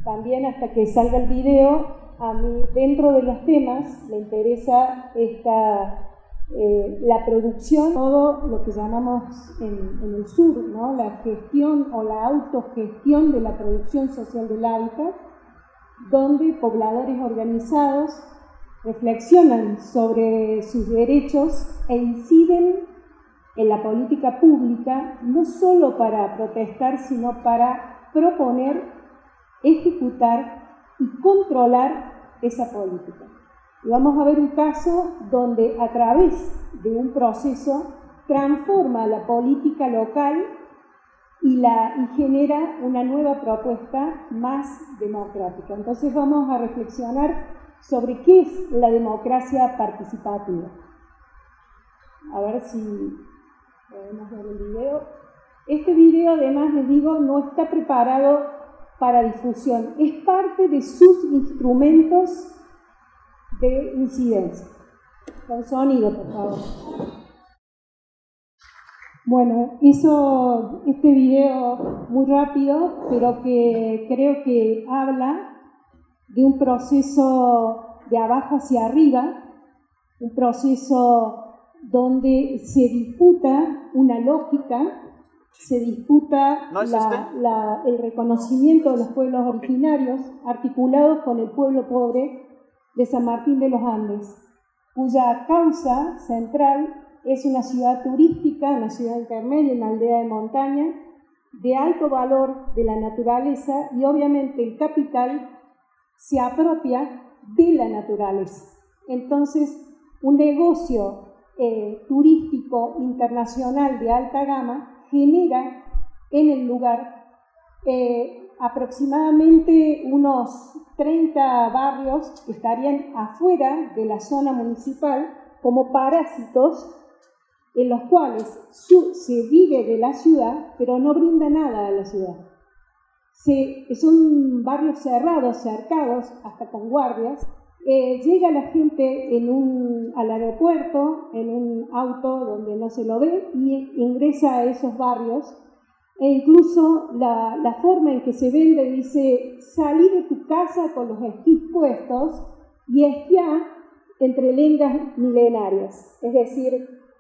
también hasta que salga el video, a mí dentro de los temas me interesa la producción, todo lo que llamamos en el sur, ¿no? La gestión o la autogestión de la producción social del hábitat, donde pobladores organizados reflexionan sobre sus derechos e inciden en la política pública, no solo para protestar, sino para proponer, ejecutar y controlar esa política. Y vamos a ver un caso donde a través de un proceso transforma la política local y genera una nueva propuesta más democrática. Entonces vamos a reflexionar sobre qué es la democracia participativa. A ver si podemos ver el video. Este video, además, les digo, no está preparado para difusión. Es parte de sus instrumentos de incidencia. Con sonido, por favor. Bueno, hizo este video muy rápido, pero que creo que habla de un proceso de abajo hacia arriba, un proceso donde se disputa una lógica, se disputa el reconocimiento de los pueblos originarios articulados con el pueblo pobre de San Martín de los Andes, cuya causa central es una ciudad turística, una ciudad intermedia, una aldea de montaña, de alto valor de la naturaleza, y obviamente el capital se apropia de la naturaleza. Entonces, un negocio turístico internacional de alta gama genera en el lugar aproximadamente unos 30 barrios que estarían afuera de la zona municipal como parásitos, en los cuales se vive de la ciudad, pero no brinda nada a la ciudad. Son barrios cerrados, cercados, hasta con guardias. Llega la gente al aeropuerto en un auto donde no se lo ve y ingresa a esos barrios, e incluso la forma en que se vende dice: salí de tu casa con los esquís puestos y esquiá entre lengas milenarias. Es decir,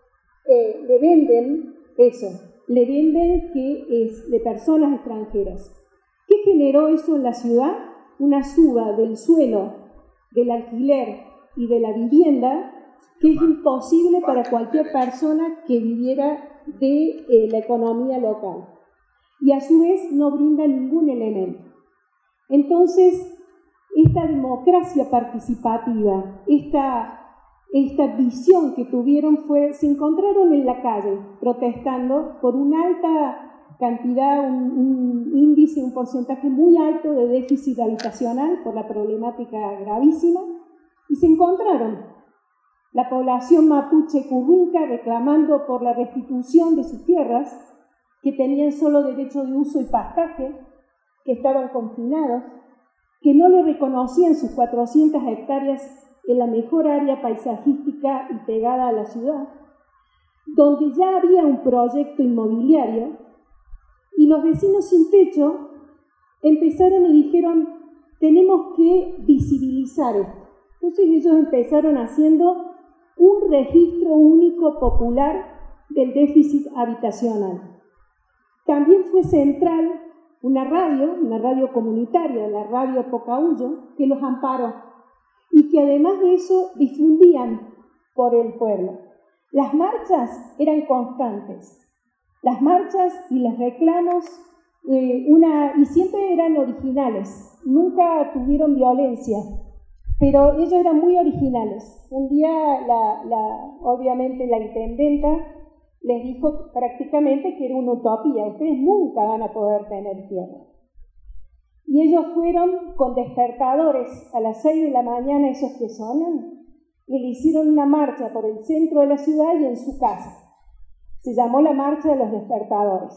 le venden eso, le venden que es de personas extranjeras. ¿Qué generó eso en la ciudad? Una suba del suelo, del alquiler y de la vivienda que es imposible para cualquier persona que viviera de la economía local. Y a su vez no brinda ningún elemento. Entonces, esta democracia participativa, esta visión que tuvieron se encontraron en la calle protestando por una alta cantidad, un índice, un porcentaje muy alto de déficit habitacional por la problemática gravísima, y se encontraron la población mapuche currunca reclamando por la restitución de sus tierras, que tenían solo derecho de uso y pastaje, que estaban confinados, que no le reconocían sus 400 hectáreas en la mejor área paisajística y pegada a la ciudad, donde ya había un proyecto inmobiliario, y los vecinos sin techo empezaron y dijeron: tenemos que visibilizar esto. Entonces ellos empezaron haciendo un registro único popular del déficit habitacional. También fue central una radio comunitaria, la radio Pocahuyo, que los amparó y que además de eso difundían por el pueblo. Las marchas eran constantes, las marchas y los reclamos, y siempre eran originales, nunca tuvieron violencia, pero ellos eran muy originales. Un día, obviamente, la intendenta les dijo prácticamente que era una utopía: ustedes nunca van a poder tener tierra. Y ellos fueron con despertadores a las 6 de la mañana, esos que sonan, y le hicieron una marcha por el centro de la ciudad y en su casa. Se llamó la Marcha de los Despertadores.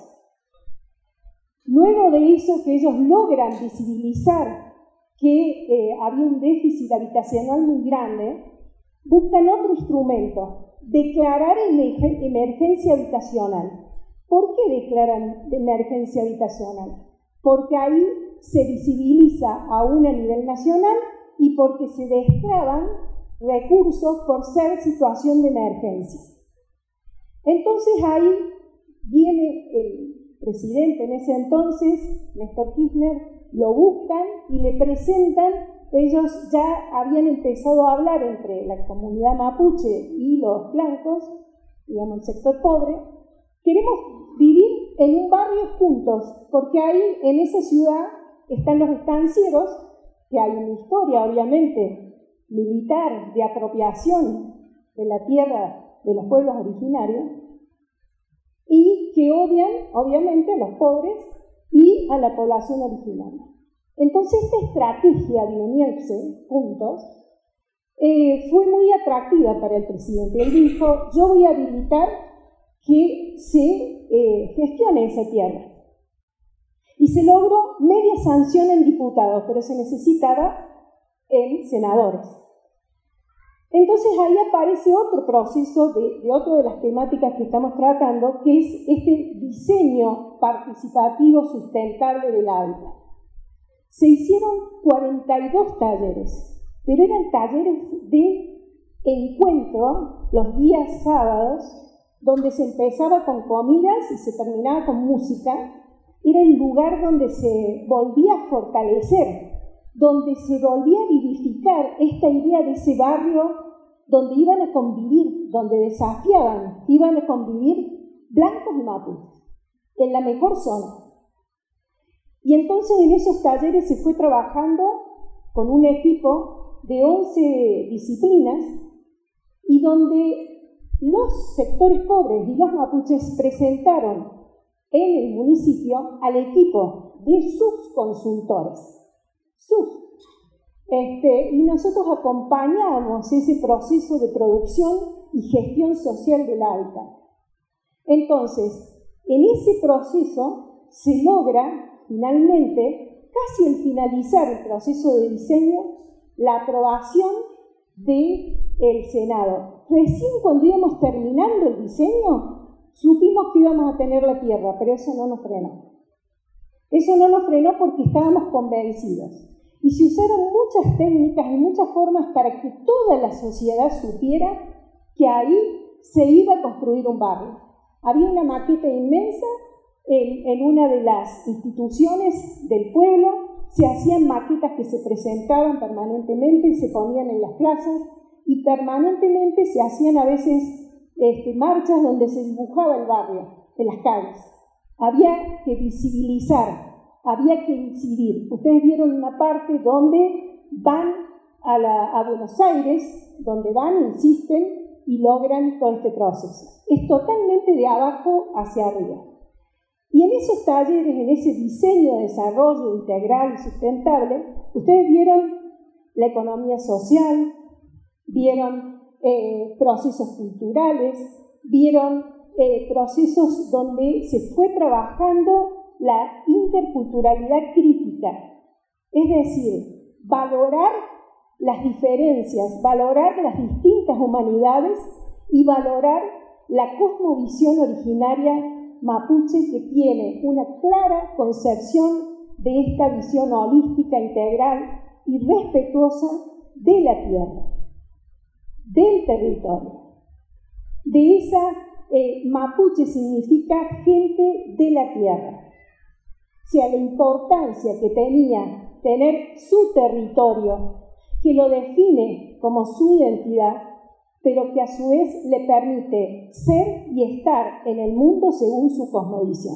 Luego de eso, que ellos logran visibilizar que había un déficit habitacional muy grande, buscan otro instrumento: declarar emergencia habitacional. ¿Por qué declaran emergencia habitacional? porque ahí se visibiliza aún a nivel nacional y porque se destraban recursos por ser situación de emergencia. Entonces ahí viene el presidente en ese entonces, Néstor Kirchner, lo buscan y le presentan. Ellos ya habían empezado a hablar entre la comunidad mapuche y los blancos, digamos el sector pobre. Queremos vivir en un barrio juntos, porque ahí en esa ciudad están los estancieros, que hay una historia obviamente militar de apropiación de la tierra de los pueblos originarios, y que odian obviamente a los pobres y a la población originaria. Entonces esta estrategia de unirse juntos fue muy atractiva para el presidente. Él dijo, yo voy a habilitar que se gestione esa tierra. Y se logró media sanción en diputados, pero se necesitaba en senadores. Entonces ahí aparece otro proceso de otra de las temáticas que estamos tratando, que es este diseño participativo sustentable del hábitat. Se hicieron 42 talleres, pero eran talleres de encuentro los días sábados, donde se empezaba con comidas y se terminaba con música. Era el lugar donde se volvía a fortalecer, donde se volvía a vivificar esta idea de ese barrio donde iban a convivir, donde desafiaban, iban a convivir blancos y mapuches, en la mejor zona. Y entonces en esos talleres se fue trabajando con un equipo de 11 disciplinas y donde los sectores pobres y los mapuches presentaron en el municipio al equipo de sus consultores. Y nosotros acompañamos ese proceso de producción y gestión social del hábitat. Entonces, en ese proceso se logra finalmente, casi al finalizar el proceso de diseño, la aprobación del Senado. Recién cuando íbamos terminando el diseño, supimos que íbamos a tener la tierra, pero eso no nos frenó. Eso no nos frenó porque estábamos convencidos. Y se usaron muchas técnicas y muchas formas para que toda la sociedad supiera que ahí se iba a construir un barrio. Había una maqueta inmensa en una de las instituciones del pueblo, se hacían maquetas que se presentaban permanentemente y se ponían en las plazas, y permanentemente se hacían a veces marchas donde se dibujaba el barrio en las calles. Había que visibilizar, había que incidir. Ustedes vieron una parte donde van a Buenos Aires, donde van, insisten y logran todo este proceso. Es totalmente de abajo hacia arriba. Y en esos talleres, en ese diseño de desarrollo integral y sustentable, ustedes vieron la economía social, vieron procesos culturales, vieron procesos donde se fue trabajando la interculturalidad crítica, es decir, valorar las diferencias, valorar las distintas humanidades y valorar la cosmovisión originaria mapuche, que tiene una clara concepción de esta visión holística, integral y respetuosa de la tierra, del territorio. De esa mapuche significa gente de la tierra. O sea, la importancia que tenía tener su territorio, que lo define como su identidad, pero que a su vez le permite ser y estar en el mundo según su cosmovisión.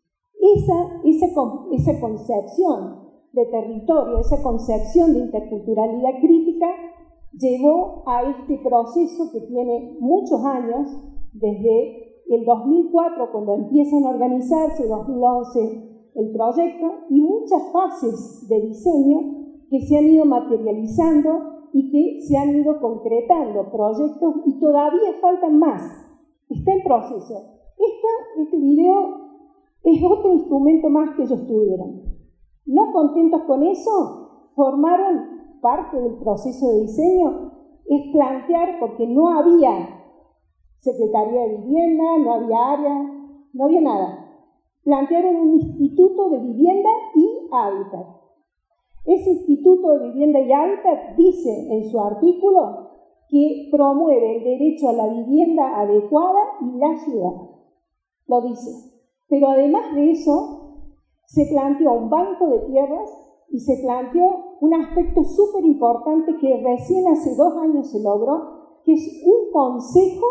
Esa concepción de territorio, esa concepción de interculturalidad crítica, llevó a este proceso que tiene muchos años, desde el 2004, cuando empiezan a organizarse, 2011 el proyecto, y muchas fases de diseño que se han ido materializando y que se han ido concretando proyectos, y todavía faltan más. Está en proceso. Este video es otro instrumento más que ellos tuvieron. No contentos con eso, formaron parte del proceso de diseño, es plantear, porque no había Secretaría de Vivienda, no había área, no había nada. plantearon un instituto de vivienda y hábitat. Ese instituto de vivienda y hábitat dice en su artículo que promueve el derecho a la vivienda adecuada y la ciudad. Lo dice. Pero además de eso, se planteó un banco de tierras y se planteó un aspecto súper importante que recién hace 2 años se logró, que es un consejo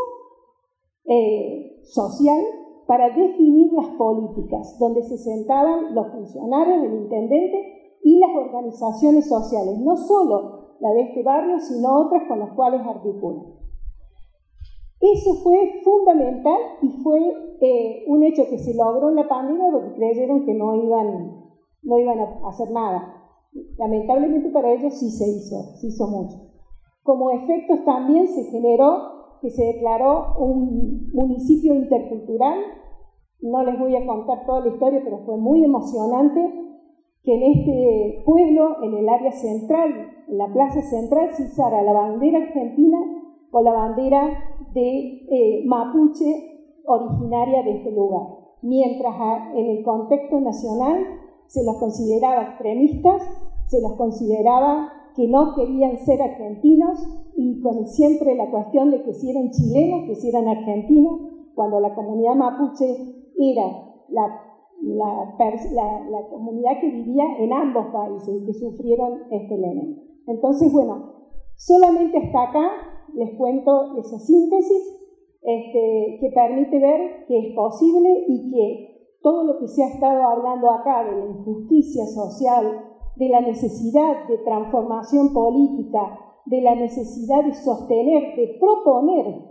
social para definir las políticas, donde se sentaban los funcionarios del intendente y las organizaciones sociales, no solo la de este barrio, sino otras con las cuales articulan. Eso fue fundamental y fue un hecho que se logró en la pandemia porque creyeron que no iban a hacer nada. Lamentablemente para ellos sí se hizo mucho. Como efectos también se generó que se declaró un municipio intercultural. No les voy a contar toda la historia, pero fue muy emocionante que en este pueblo, en el área central, en la plaza central, se izara la bandera argentina o la bandera de mapuche originaria de este lugar, mientras en el contexto nacional se los consideraba extremistas, se los consideraba que no querían ser argentinos y con siempre la cuestión de que si eran chilenos, que si eran argentinos, cuando la comunidad mapuche era la comunidad que vivía en ambos países y que sufrieron este elemento. Entonces, bueno, solamente hasta acá les cuento esa síntesis que permite ver que es posible y que todo lo que se ha estado hablando acá de la injusticia social, de la necesidad de transformación política, de la necesidad de sostener, de proponer.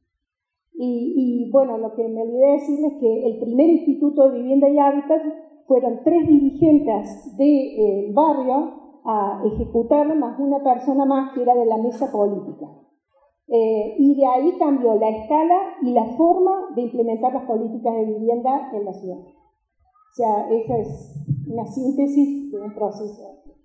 Y bueno, lo que me olvidé decirles es que el primer Instituto de Vivienda y Hábitat fueron 3 dirigentes del barrio a ejecutarlo, más una persona más que era de la mesa política. Y de ahí cambió la escala y la forma de implementar las políticas de vivienda en la ciudad. O sea, esa es una síntesis de un proceso.